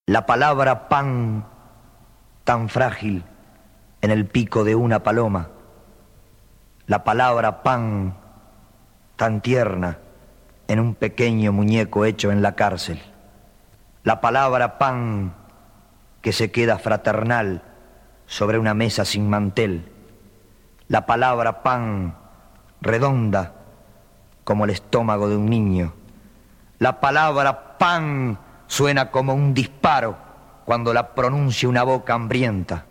La palabra pan, tan frágil en el pico de una paloma. La palabra pan, tan tierna en un pequeño muñeco hecho en la cárcel. La palabra pan que se queda fraternal sobre una mesa sin mantel. La palabra pan redonda como el estómago de un niño. La palabra pan suena como un disparo cuando la pronuncia una boca hambrienta.